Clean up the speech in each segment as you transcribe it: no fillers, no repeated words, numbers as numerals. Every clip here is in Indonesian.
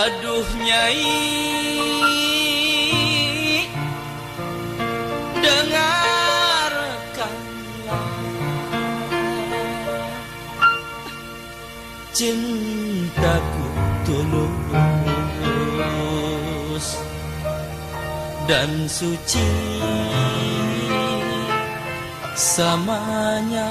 Aduh Nyai, dengarkanlah cintaku tulus dan suci samanya.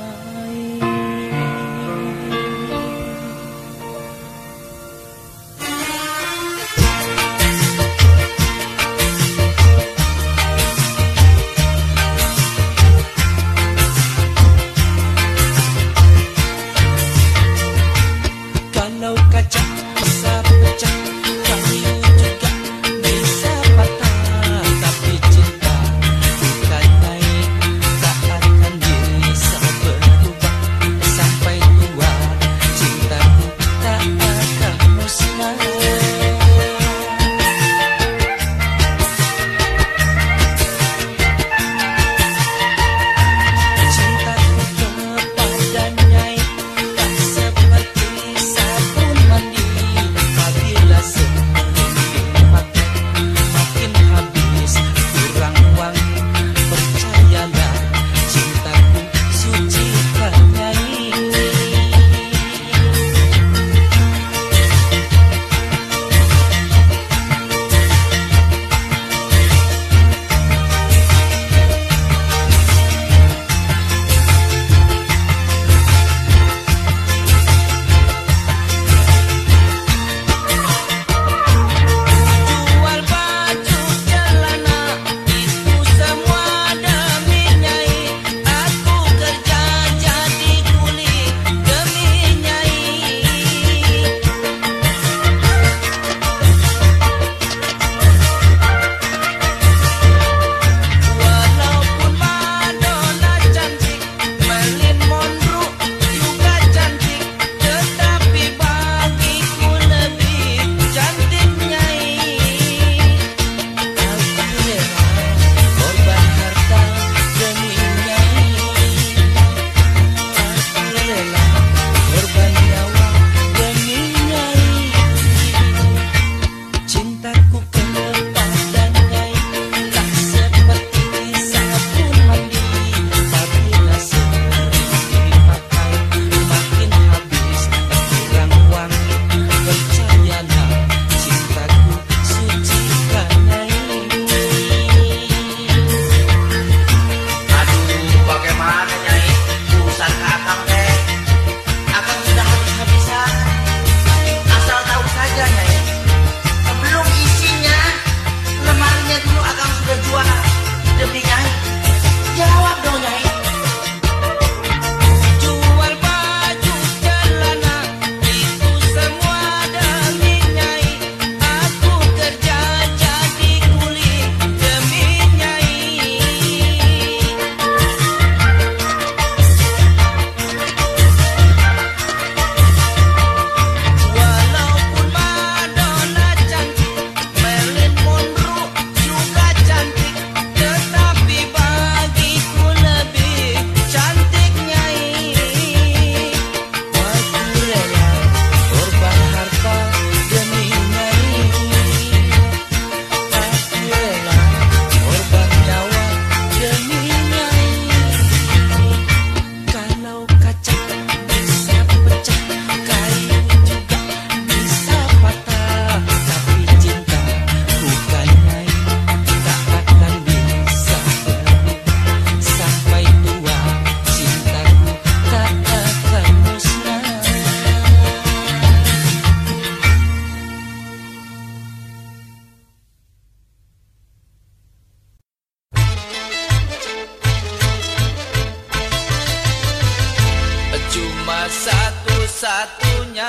satu-satunya,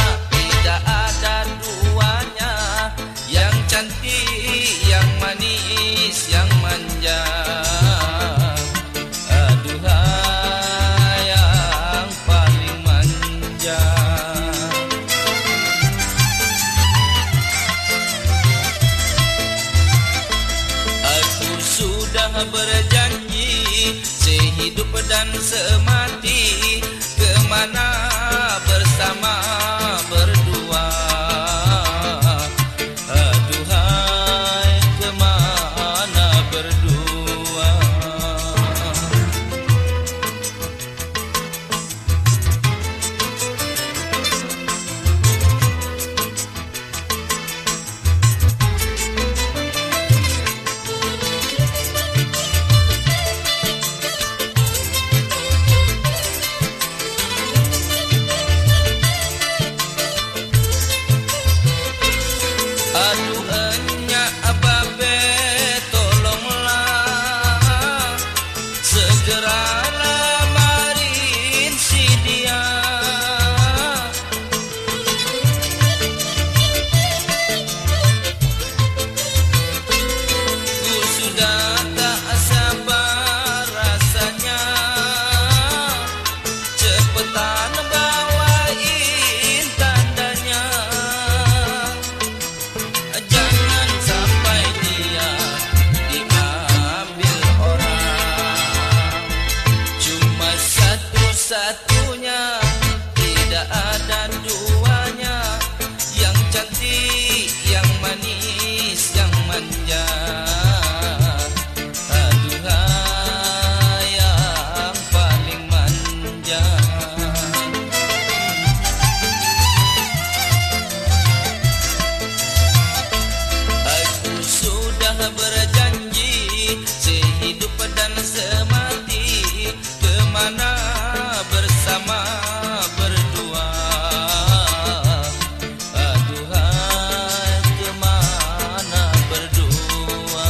tidak ada duanya, yang cantik, yang manis, yang manja. Aduhai yang paling manja. Aku sudah berjanji sehidup dan semati, kemana bersama berdua. segeralah marin si dia. Ku sudah tak sabar rasanya, cepetan bawain tandanya. Jangan sampai dia diambil orang, cuma satu-satunya, tidak ada duanya, yang cantik, yang manis, yang manja. Aduhai yang paling manja. Aku sudah berjanji sehidup dan semati, kemana bersama berdua. Aduhai kemana berdua.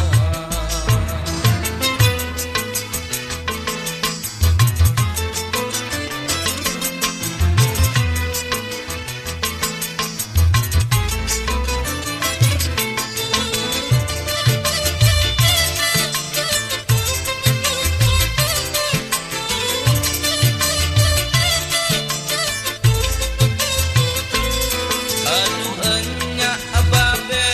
Aduh enyak babe,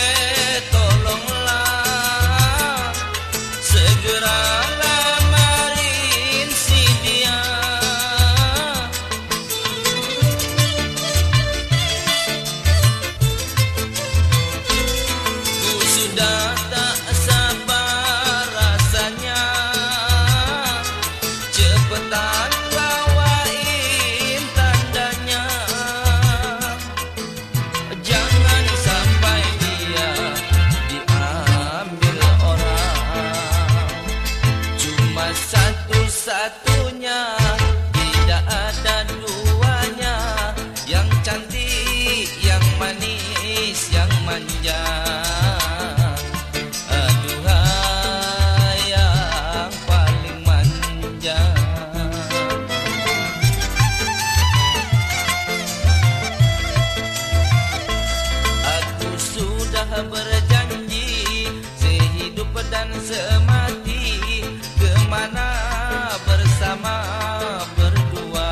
tolonglah, segeralah marin si dia. Ku sudah tak sabar rasanya, cepetan bawain tandanya. Jangan sampai dia diambil orang, cuma satu-satunya, tidak ada duanya, yang cantik, yang manis, yang manja. Aduhai yang paling manja. Aku sudah berjanji sehidup dan semati, kemana bersama berdua.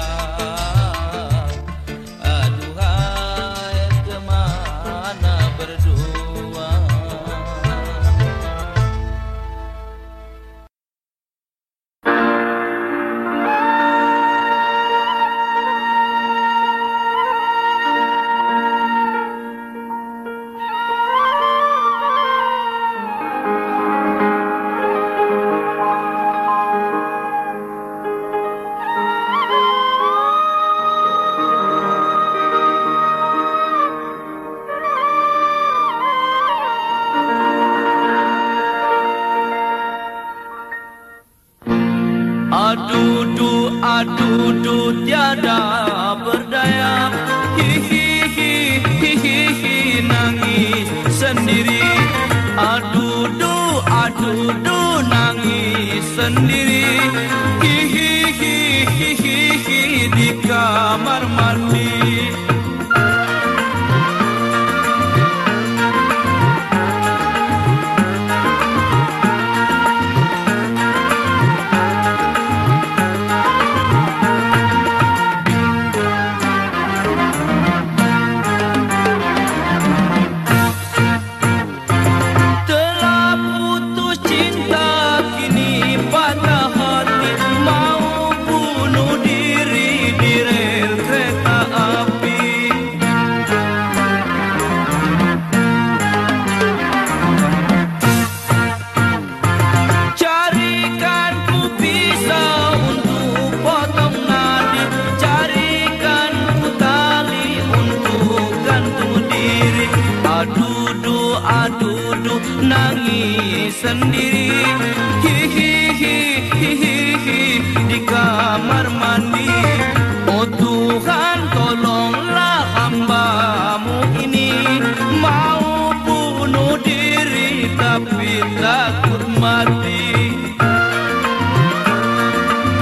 Aduhai kemana berdua. Aduh tiada berdaya, hihihi nangis sendiri. Aduh nangis sendiri, hihihi di kamar mandi. Aduh nangis sendiri, hihihi di kamar mandi. Oh Tuhan, tolonglah hamba-Mu ini, mau bunuh diri tapi takut mati.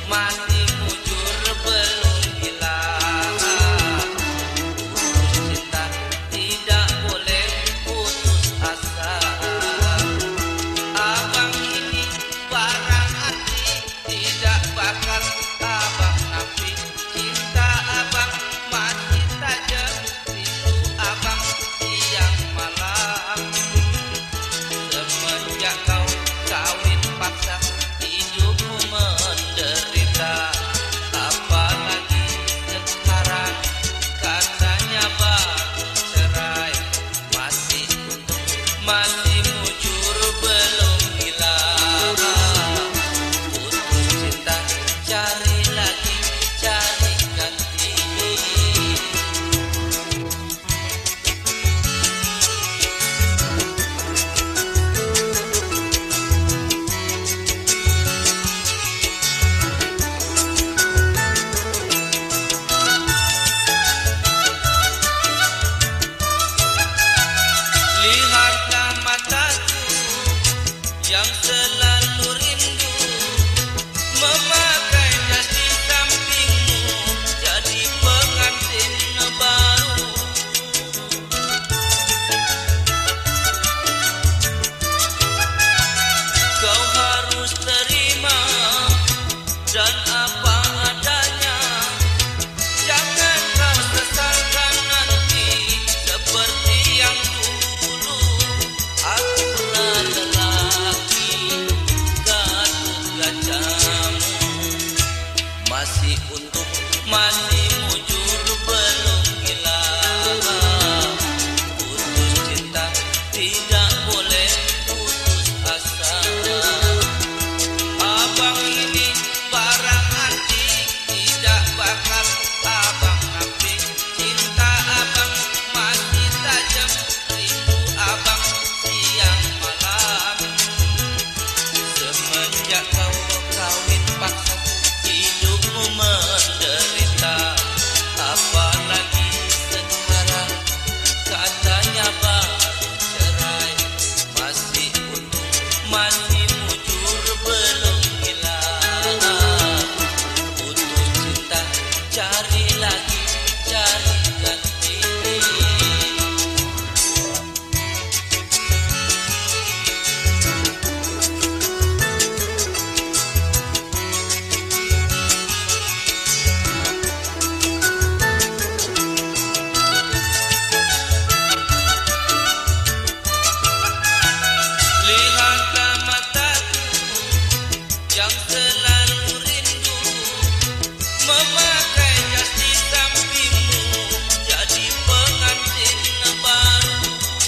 masih mujur belum hilang. Cinta tidak boleh putus asa. Abang ini barang hati, tidak bakal abang nafi. Cinta abang masih tajam, rindu abang siang malam. Semenjak kau kawin paksa, hidupmu menderita. Apalagi sekarang katanya baru cerai. Masih untung, masih mujur belum hilang. Putus cinta, cari lagi, cari ganti. Lihatlah mataku yang selalu rindu, memakai jas di sampingmu, jadi pengantin baru. Kau harus terima dan apa adanya. Jangan kau sesalkan nanti seperti yang dulu. Akulah lelaki Gatot Kacamu. Masih untung, masih mujur belum hilang. Putus cinta tidak boleh putus asa. Abang ini barang antik, tidak bakal abang ambil. Cinta abang masih tajam, rindu abang siang malam. Semenjak kau kawin paksa, hidupmu menderita. Apalagi sekarang katanya baru cerai. Masih untung, masih mujur belum hilang. Putus cinta, cari lagi, cari ganti. Lihatlah mataku yang selalu rindu, memakai jas di sampingmu, jadi pengantin baru.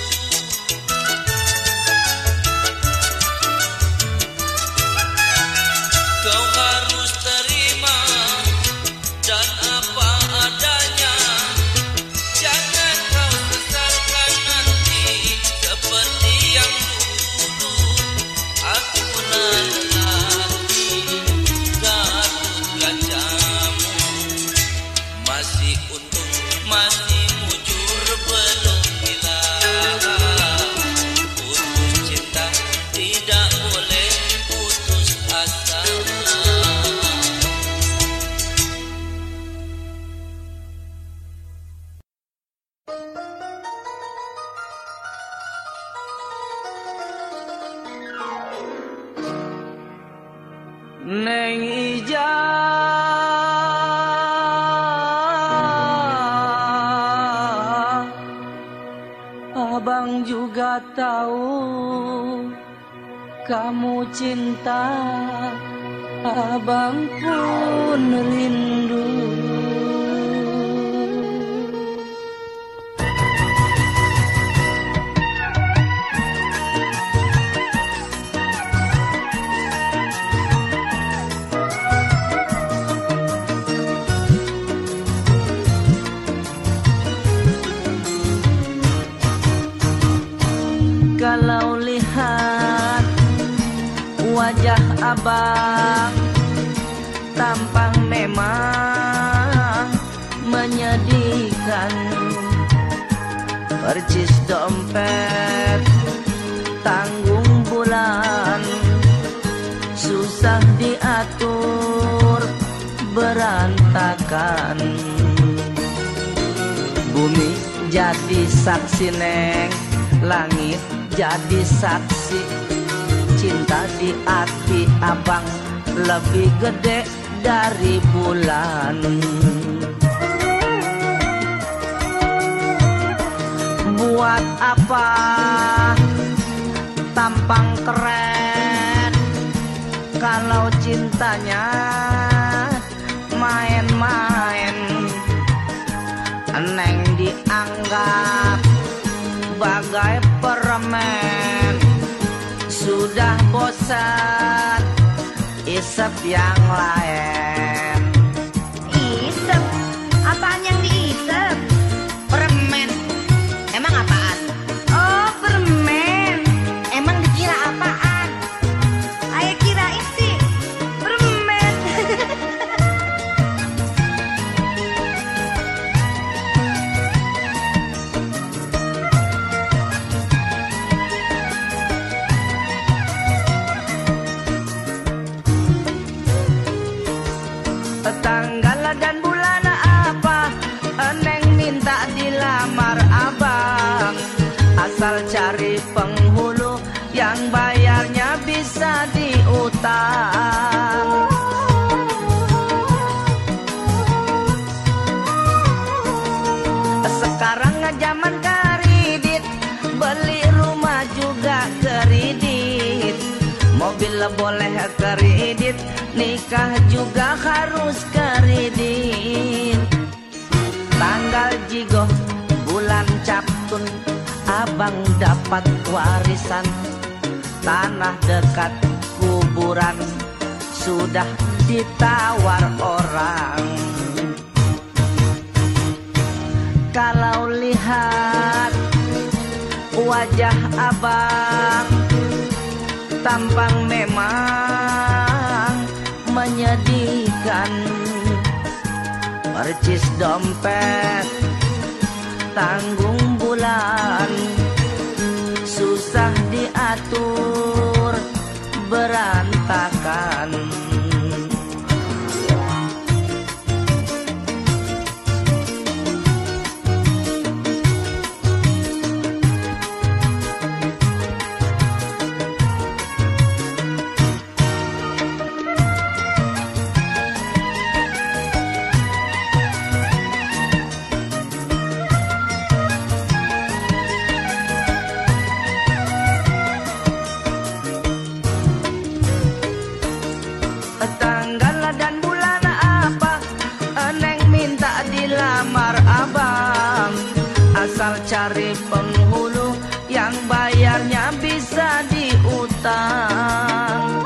Kau harus terima dan apa adanya. Jangan kau sesalkan nanti seperti yang dulu. Akulah lelaki Gatot Kacamu. Masih untung, masih mujur belum hilang. Putus cinta tidak boleh putus asa. Neng Ija, abang juga tahu kamu cinta, abang pun rindu. Kalau lihat wajah abang, tampang memang menyedihkan. Percis dompet, tanggung bulan, susah diatur berantakan. Bumi jadi saksi neng, langit jadi saksi. Cinta di hati abang lebih gede dari bulan. Buat apa tampang keren kalau cintanya main-main? Neng dianggap bagai permen, sudah bosan isep yang lain. Isep? Apaan yang diisep? Permen. Emang apaan? Oh, permen. Emang dikira apaan? Ayah kirain sih permen. Tanggal dan bulan apa Neng minta dilamar abang? Asal cari penghulu yang bayarnya bisa diutang. Sekarang zaman kredit, beli rumah juga kredit, mobil boleh kredit, nikah juga harus kredit. Tanggal jigo bulan Captun abang dapat warisan, tanah dekat kuburan sudah ditawar orang. Kalau lihat wajah abang, tampang memang menyedihkan. Percis dompet, tanggung bulan, susah diatur, berantakan. Tanggal dan bulan apa Neng minta dilamar abang? Asal cari penghulu yang bayarnya bisa diutang.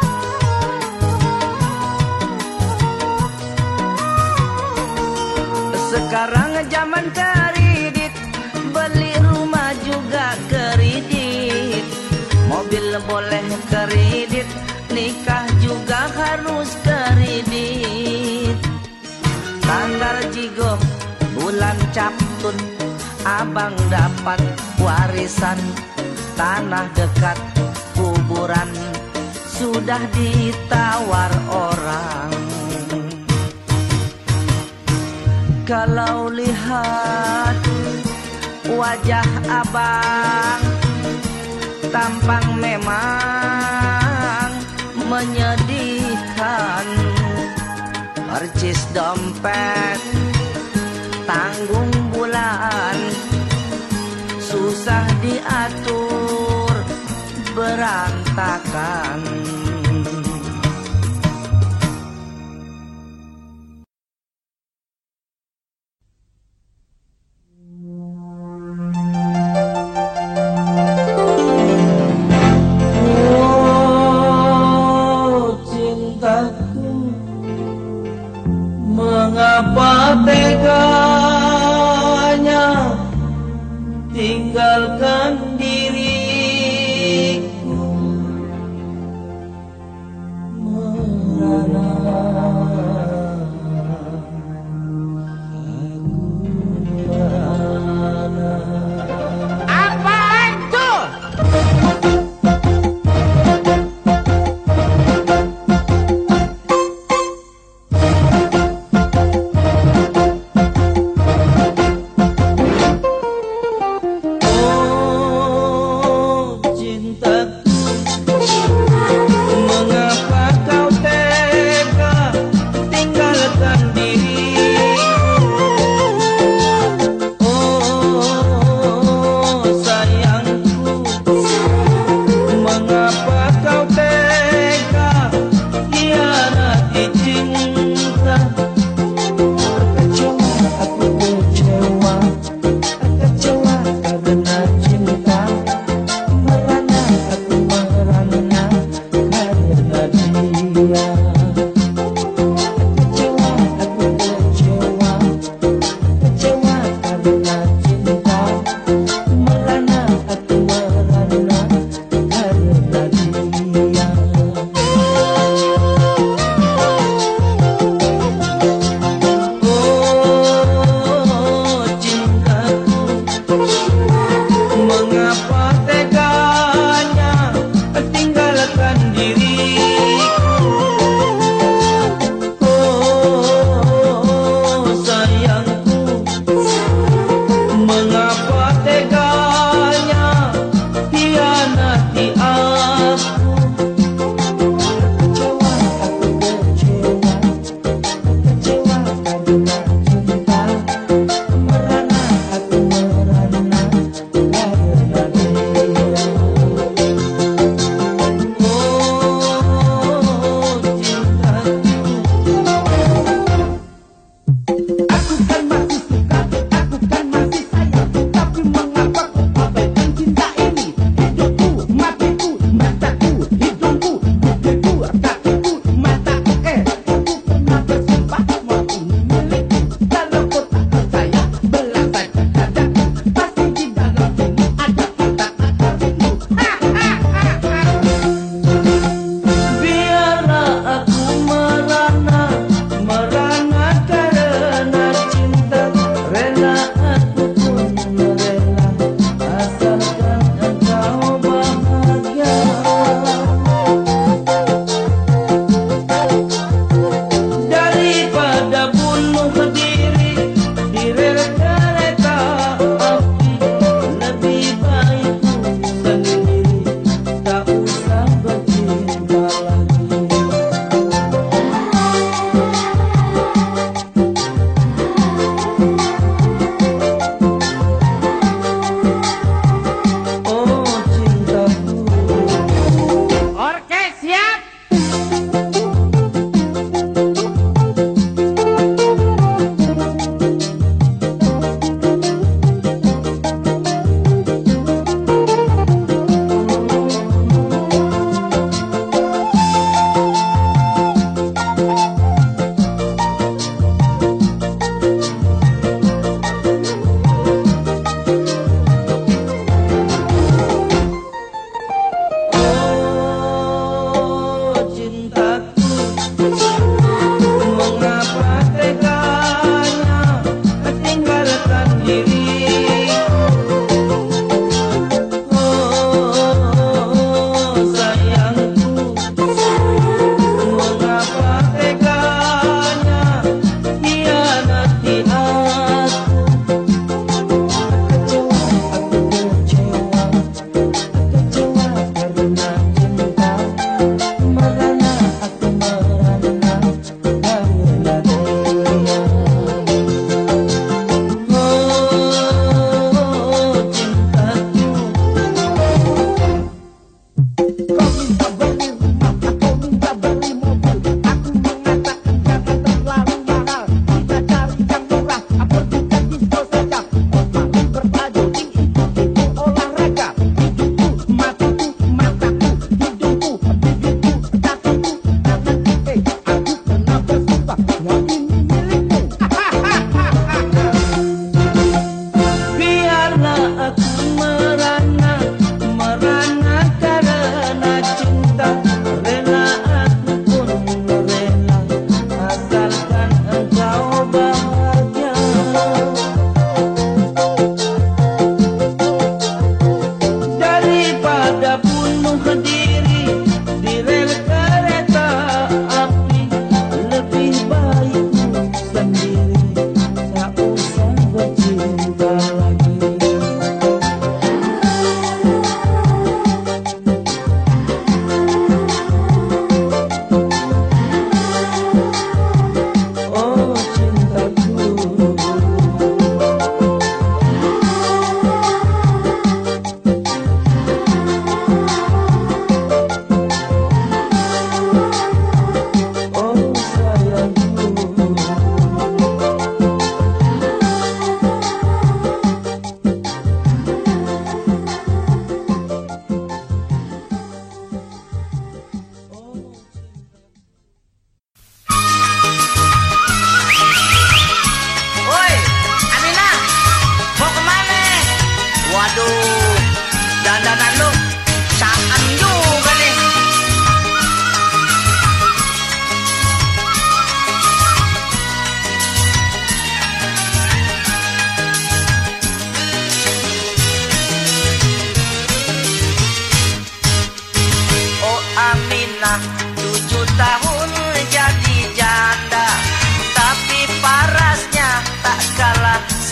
Sekarang zaman kredit, beli rumah juga kredit, mobil boleh kredit, nikah juga harus kredit. Tanggal jigo bulan Captun abang dapat warisan, tanah dekat kuburan sudah ditawar orang. Kalau lihat wajah abang, tampang memang menyedihkan. Percis dompet, tanggung bulan, susah diatur, berantakan. Mengapa teganya tinggalkan diriku merana? Apaan tuh?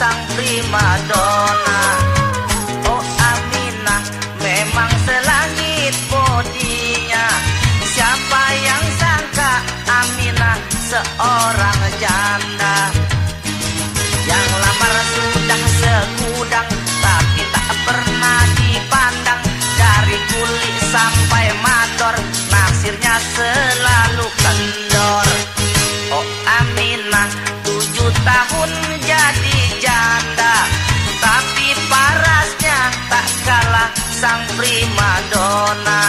sang primadona. Oh Aminah, memang selangit bodinya. Siapa yang sangka Aminah seorang janda. Yang lamar sudah segudang, tapi tak pernah dipandang. Dari kulit sampai mandor, naksirnya selalu kendor. Oh Aminah, 7 tahun jadi janda, tapi parasnya tak kalah sang primadona.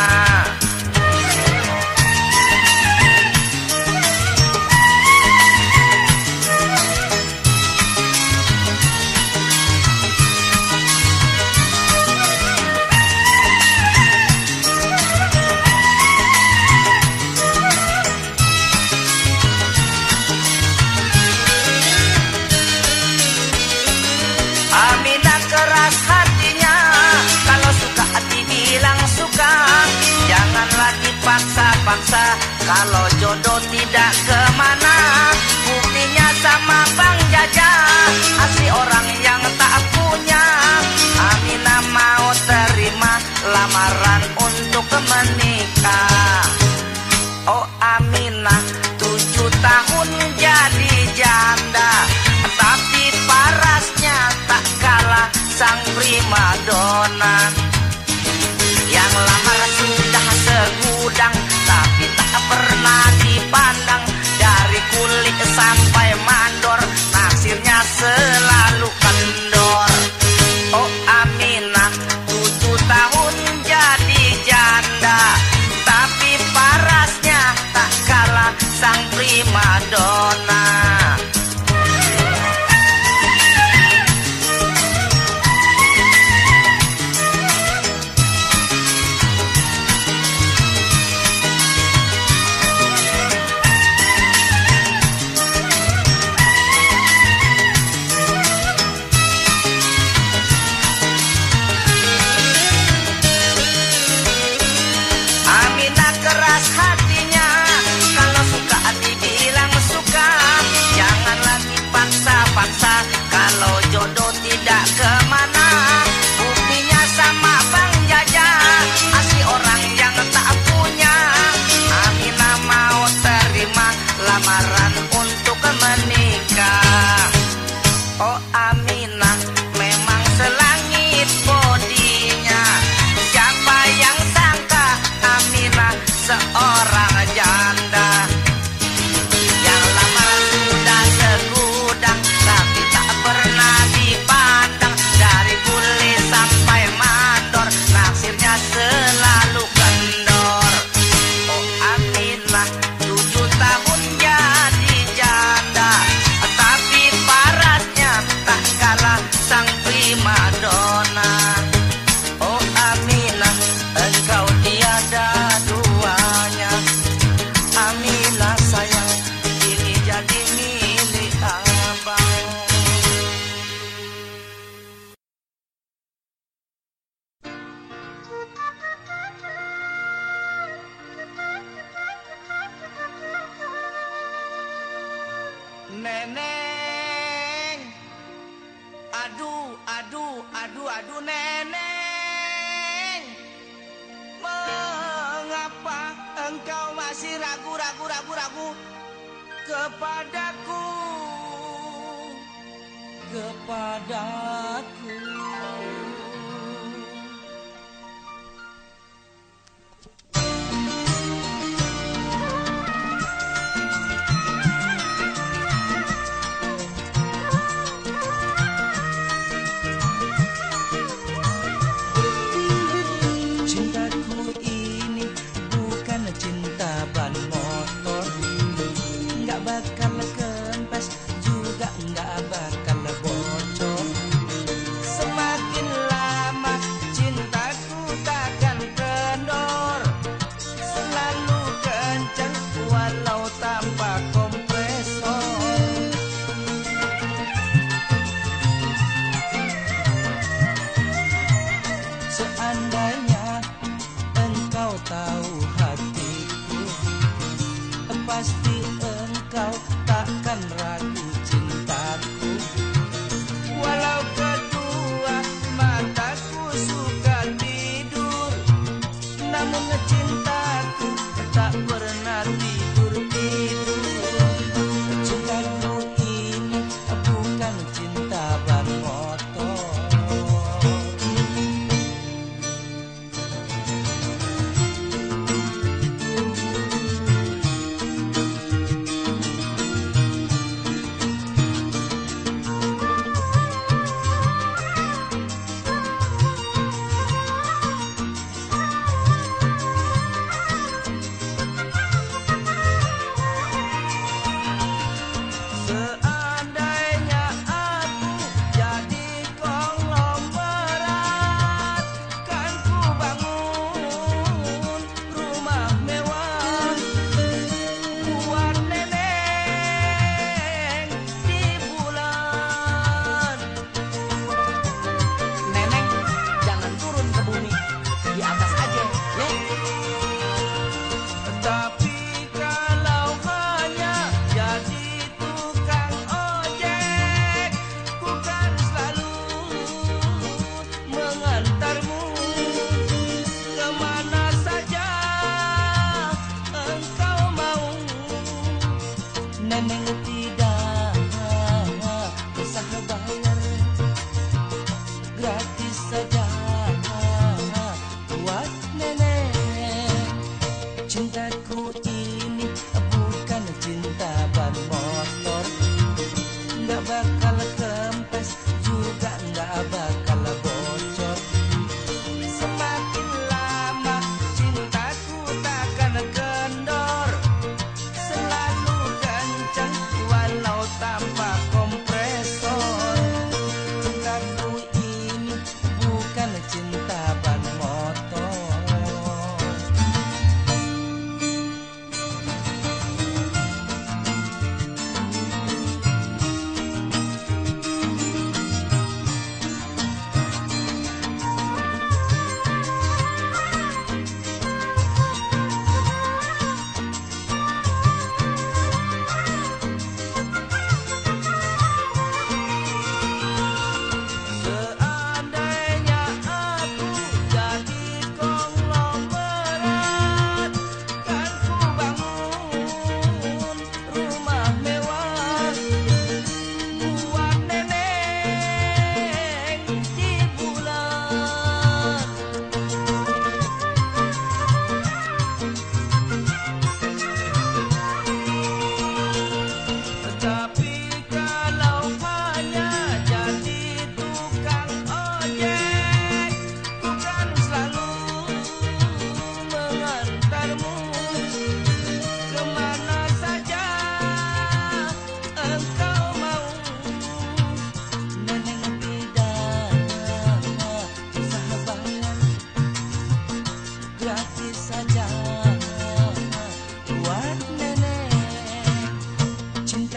Aminah keras hatinya, kalau suka dibilang suka. Janganlah dipaksa-paksa, kalau jodoh tidak kemana. Buktinya sama Bang Jaja, asli orang yang tak punya. Aminah mau terima lamaran untuk menikah. Oh Aminah, 7 tahun jadi janda, tapi parasnya tak kalah sang primadona. Yang lamar sudah segudang, tapi tak pernah dipandang. Dari kulit sampai mandor, naksirnya selalu kendor. Oh Aminah, 7 tahun jadi janda, tapi parasnya tak kalah sang primadona. Aminah keras hatinya, kalau suka dibilang suka. Janganlah dipaksa-paksa, kalau jodoh tidak kemana. Buktinya sama Bang Jaja, asli orang yang tak punya. Aminah mau terima lamaran untuk menikah. Oh Aminah, memang selangit bodinya. Siapa yang sangka Aminah seorang janda. Yang lamar sudah segudang, tapi tak pernah dipandang. Dari kulit sampai mandor, naksirnya selalu kendor. Oh Aminah, 7 tahun jadi janda, tapi parasnya tak kalah sang primadona. Oh Aminah, engkau tiada duanya. Aminah sayang, ini jadi milik abang. Neneng, aduh neneng, mengapa engkau masih ragu kepadaku? Cintaku ini bukan cinta ban motor, nggak bakal kempes juga nggak bakal bocor.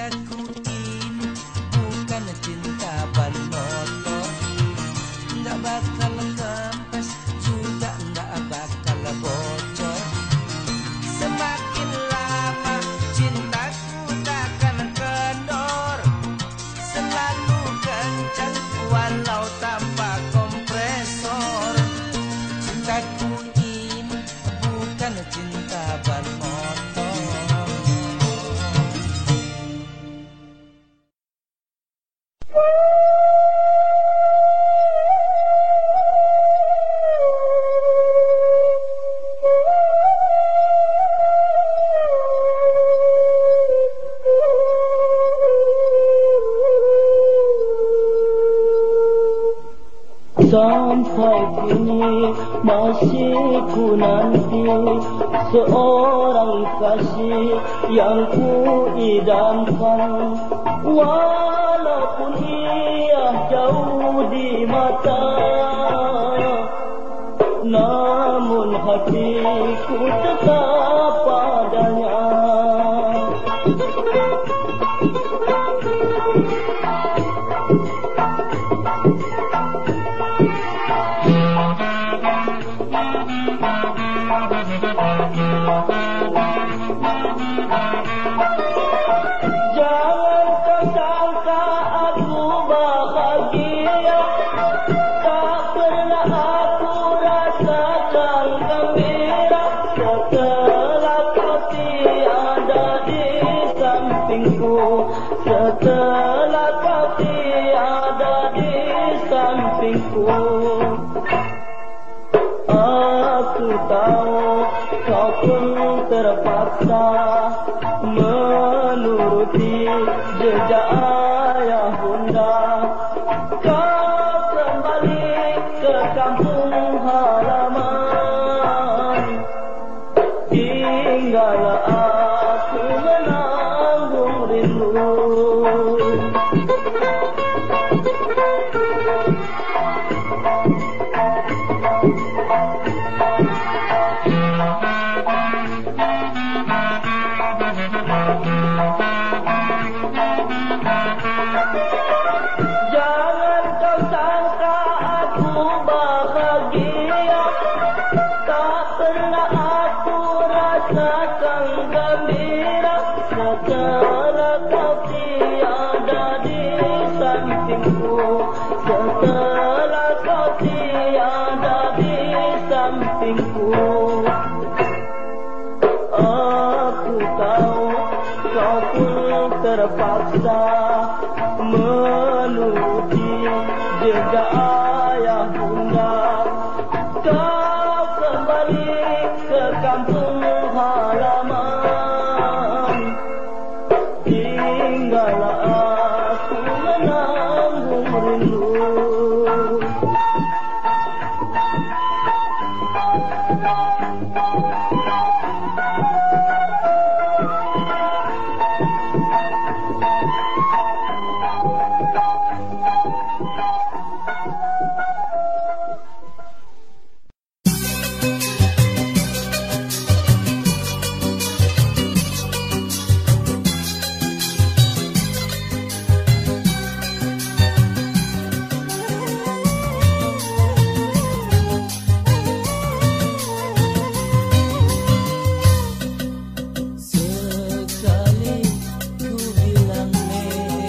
Cintaku ini bukan cinta ban motor, nggak bakal kempes, juga nggak bakal bocor. Semakin lama cintaku takkan kendor, selalu kencang walau tanpa kompresor. Cintaku ini bukan cinta ban motor. Sampai kini masih ku nanti seorang kasih yang ku idamkan, walaupun ia jauh di mata, namun hatiku tetap padanya. Jangan kau sangka aku bahagia, tak pernah aku rasakan gembira setelah kau tiada di sampingku, setelah kau tiada di sampingku. Aku tahu kau pun terpaksa menuruti jejak ayah bunda. Kau kembali ke kampung halaman, tinggallah aku menanggung rindu. Jangan kau sangka aku bahagia, tak pernah aku rasakan gembira setelah kau tiada di sampingku, setelah kau tiada di sampingku. Aku tahu kau pun terpaksa menuruti jejak ayah bunda. Kau kembali ke kampung halaman, tinggallah aku menanggung rindu. Sekali ku bilang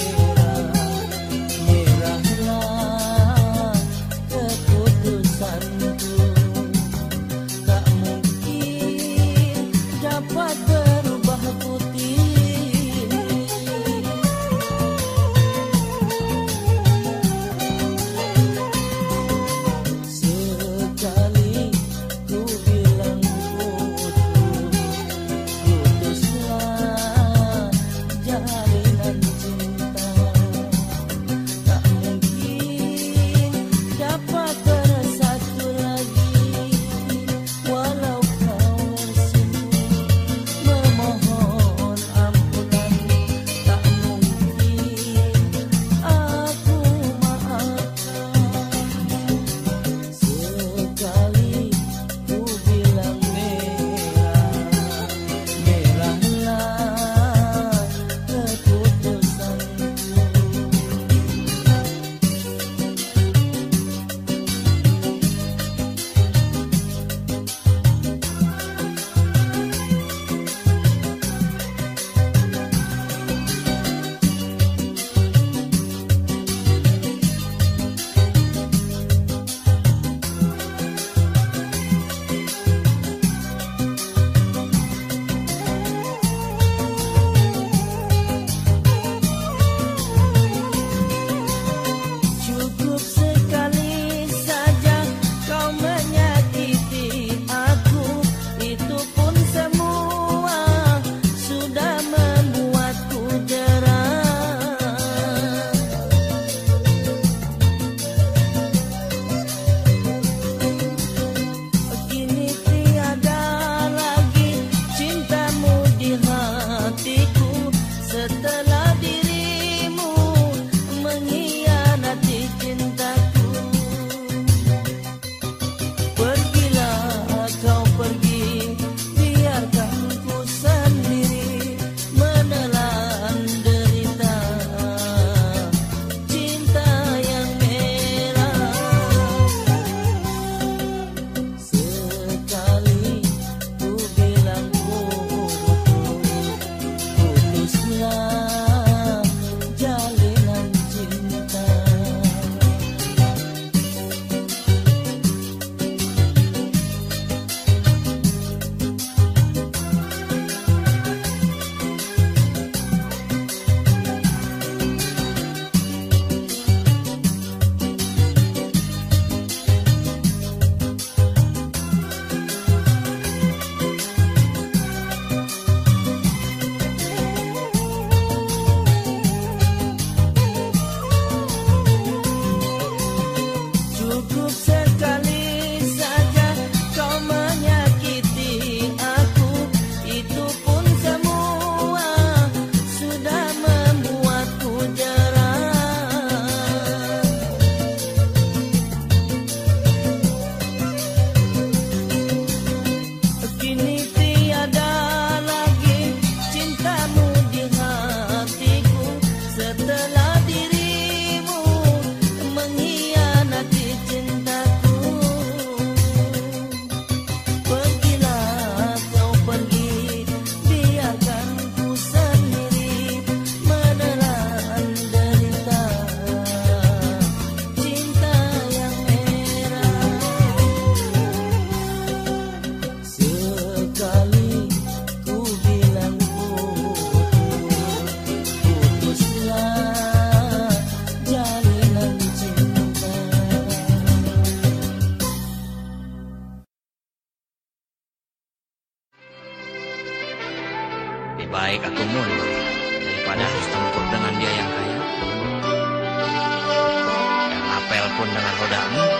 telepon dengan roda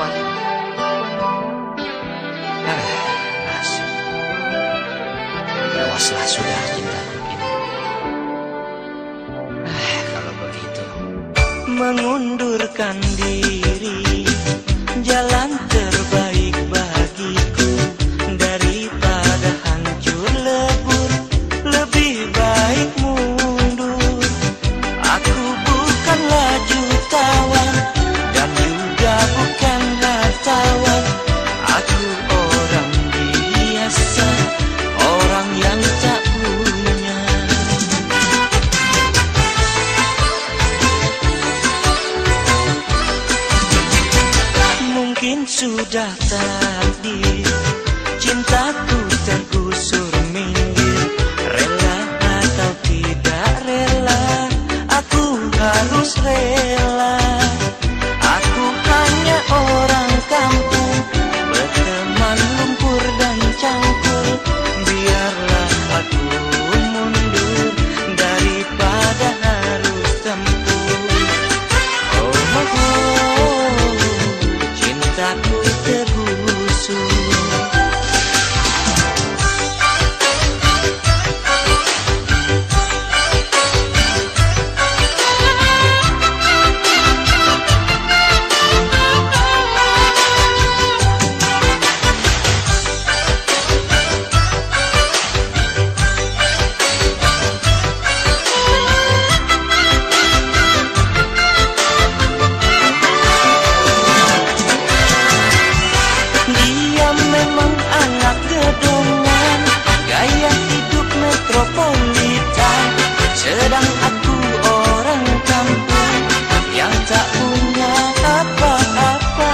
4. Nasib. Lewaslah sudah cintaku ini. Kalau begitu, mengundurkan diri, jalan terbaik bagiku daripada hancur lebur. Lebih baik mundur. Aku bukanlah jutawan dan juga bukan hartawan. Aku orang biasa, orang yang tak punya. Mungkin sudah takdir, cintaku tergusur minggir. Rela atau tidak rela, aku harus rela. Aku hanya orang kampung, berteman lumpur dan cangkul. Biarlah aku mundur daripada harus tempuh. Oh, oh, oh, cintaku tergusur. Dia memang anak gedongan, gaya hidup metropolitan. Sedang aku orang kampung yang tak punya apa-apa.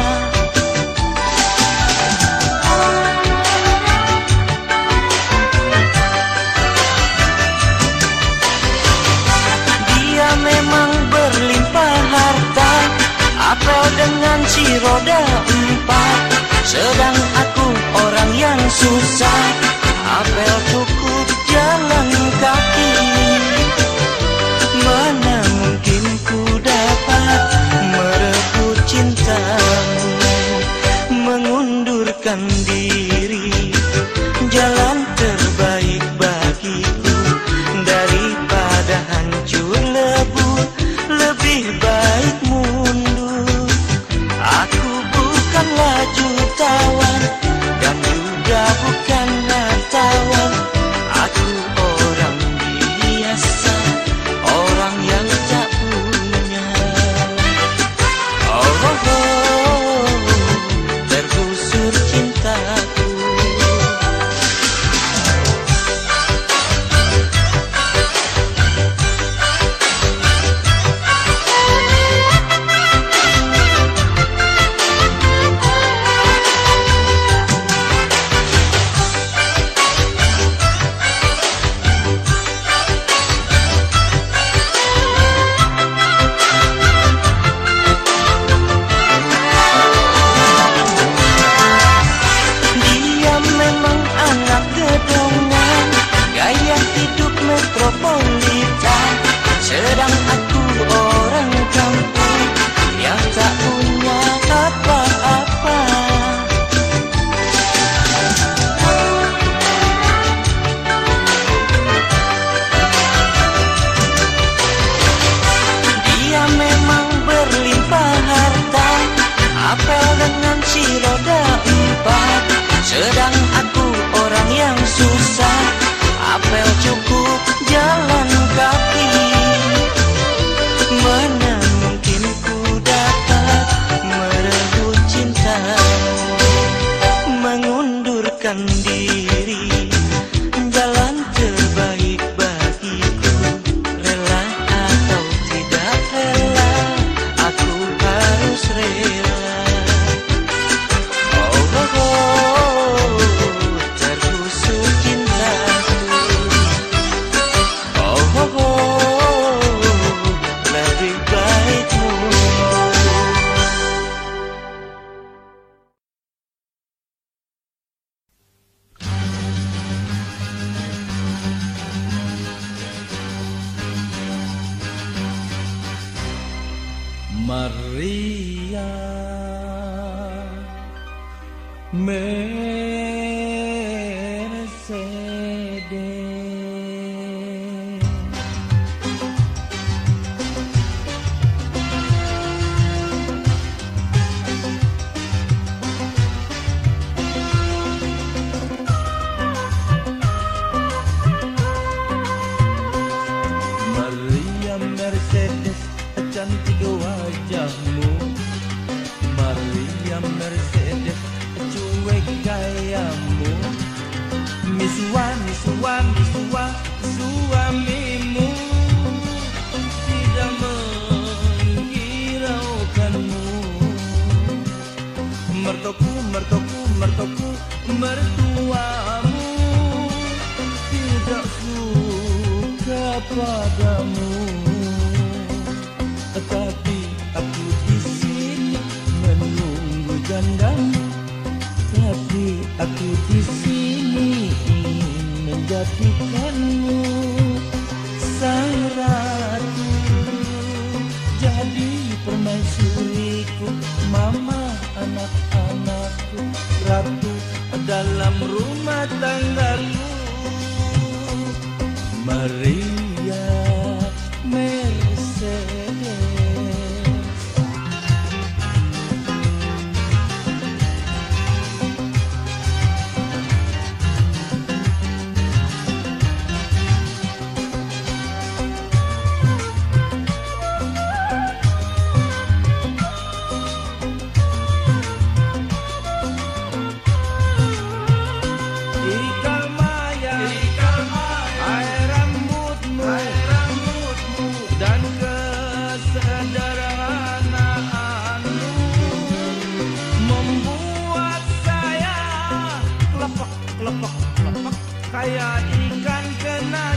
Dia memang berlimpah harta, apel dengan si roda 4. Sedang aku orang yang susah, apel cukup jalan kaki. Mana mungkin ku dapat merebut cintamu, mengundurkan diri, jalan terbaik bagiku daripada hancur lebur. Lebih baik mundur. Aku bukanlah jutawan dan juga bukan hartawan. Aku orang biasa, orang yang tak punya. Oh, oh, oh, tergusur cintaku. Dia memang anak gedongan, gaya hidup metropolitan. Sedang aku orang kampung yang tak punya apa-apa. Dia memang berlimpah harta, apel dengan si roda 4. Sedang aku orang yang susah, apel cukup jalan kaki. Mana mungkin ku dapat merebut cintamu, mengundurkan diri, jalan terbaik bagiku. Rela atau tidak rela, aku harus rela. Oh, oh, oh, Maria Mercedes. Maria Mercedes, cantik wajahmu. Maria Mercedes, cuek gayamu. Misua, misua, misua, suamimu tidak menghiraukanmu. Mertoku, mertoku, mertoku, mertuamu tidak suka padamu. Tapi aku di sini menunggu jandamu. Tapi aku di sini ingin menjadikanmu sang ratu, jadi permaisuriku, mama anak-anakku, ratu dalam rumah tanggaku. Maria Mercedes. Dan kesederhanaanmu membuat saya kelepek, kelepek, kelepek kayak ikan kena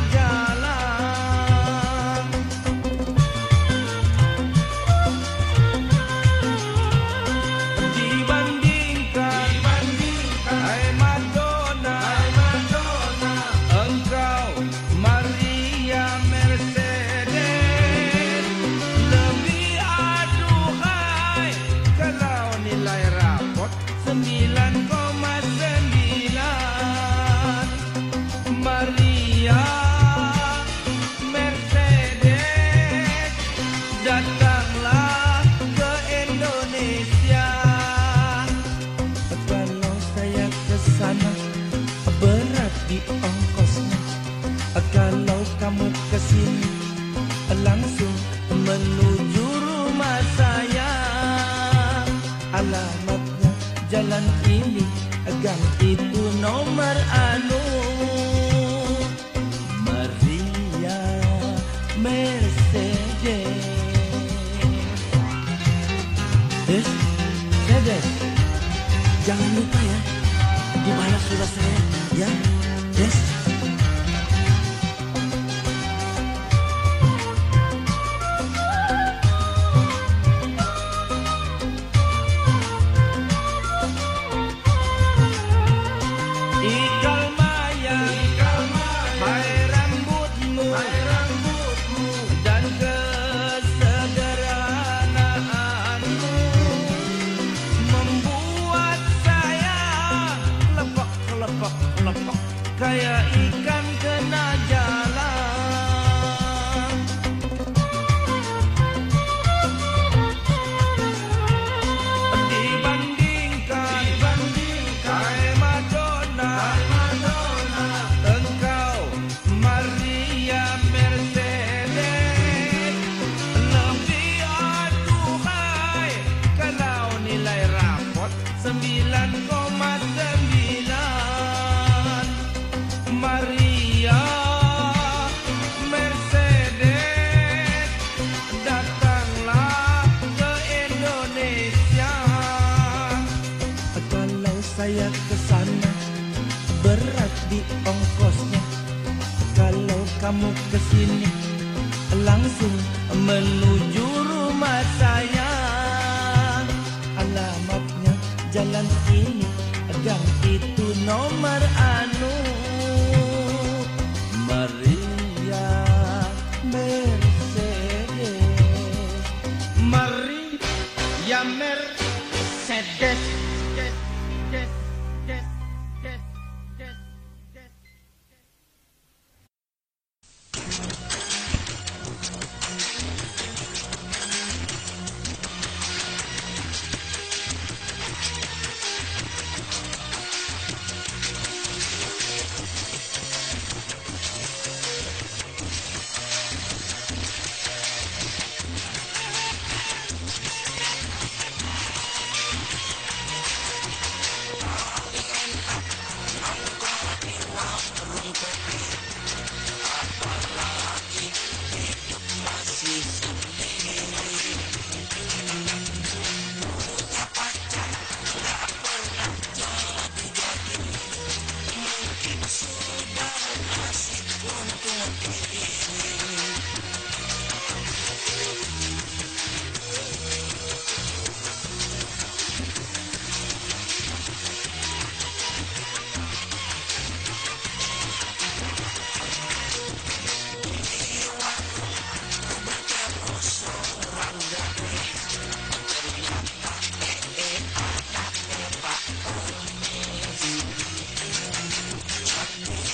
jalan. Dibandingkan hai Madonna, engkau Maria Mercedes lebih aduhai kalau nilai rapot 9,9. Maria Mercedes, datanglah ke Indonesia. Kalau saya ke sana berat di ongkosnya. Kalau kamu ke sini langsung menuju rumah saya. Alamatnya jalan ini, gang itu, nomor anu. Maria Mercedes. Mercedes, jangan lupa ya, dibalas surat saya ya. Yes. Ikal Maya, hai rambutmu, dan kesederhanaanmu membuat saya lepek, lepek, lepek kayak Honda Mercedes.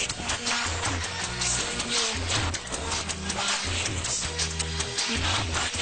Apa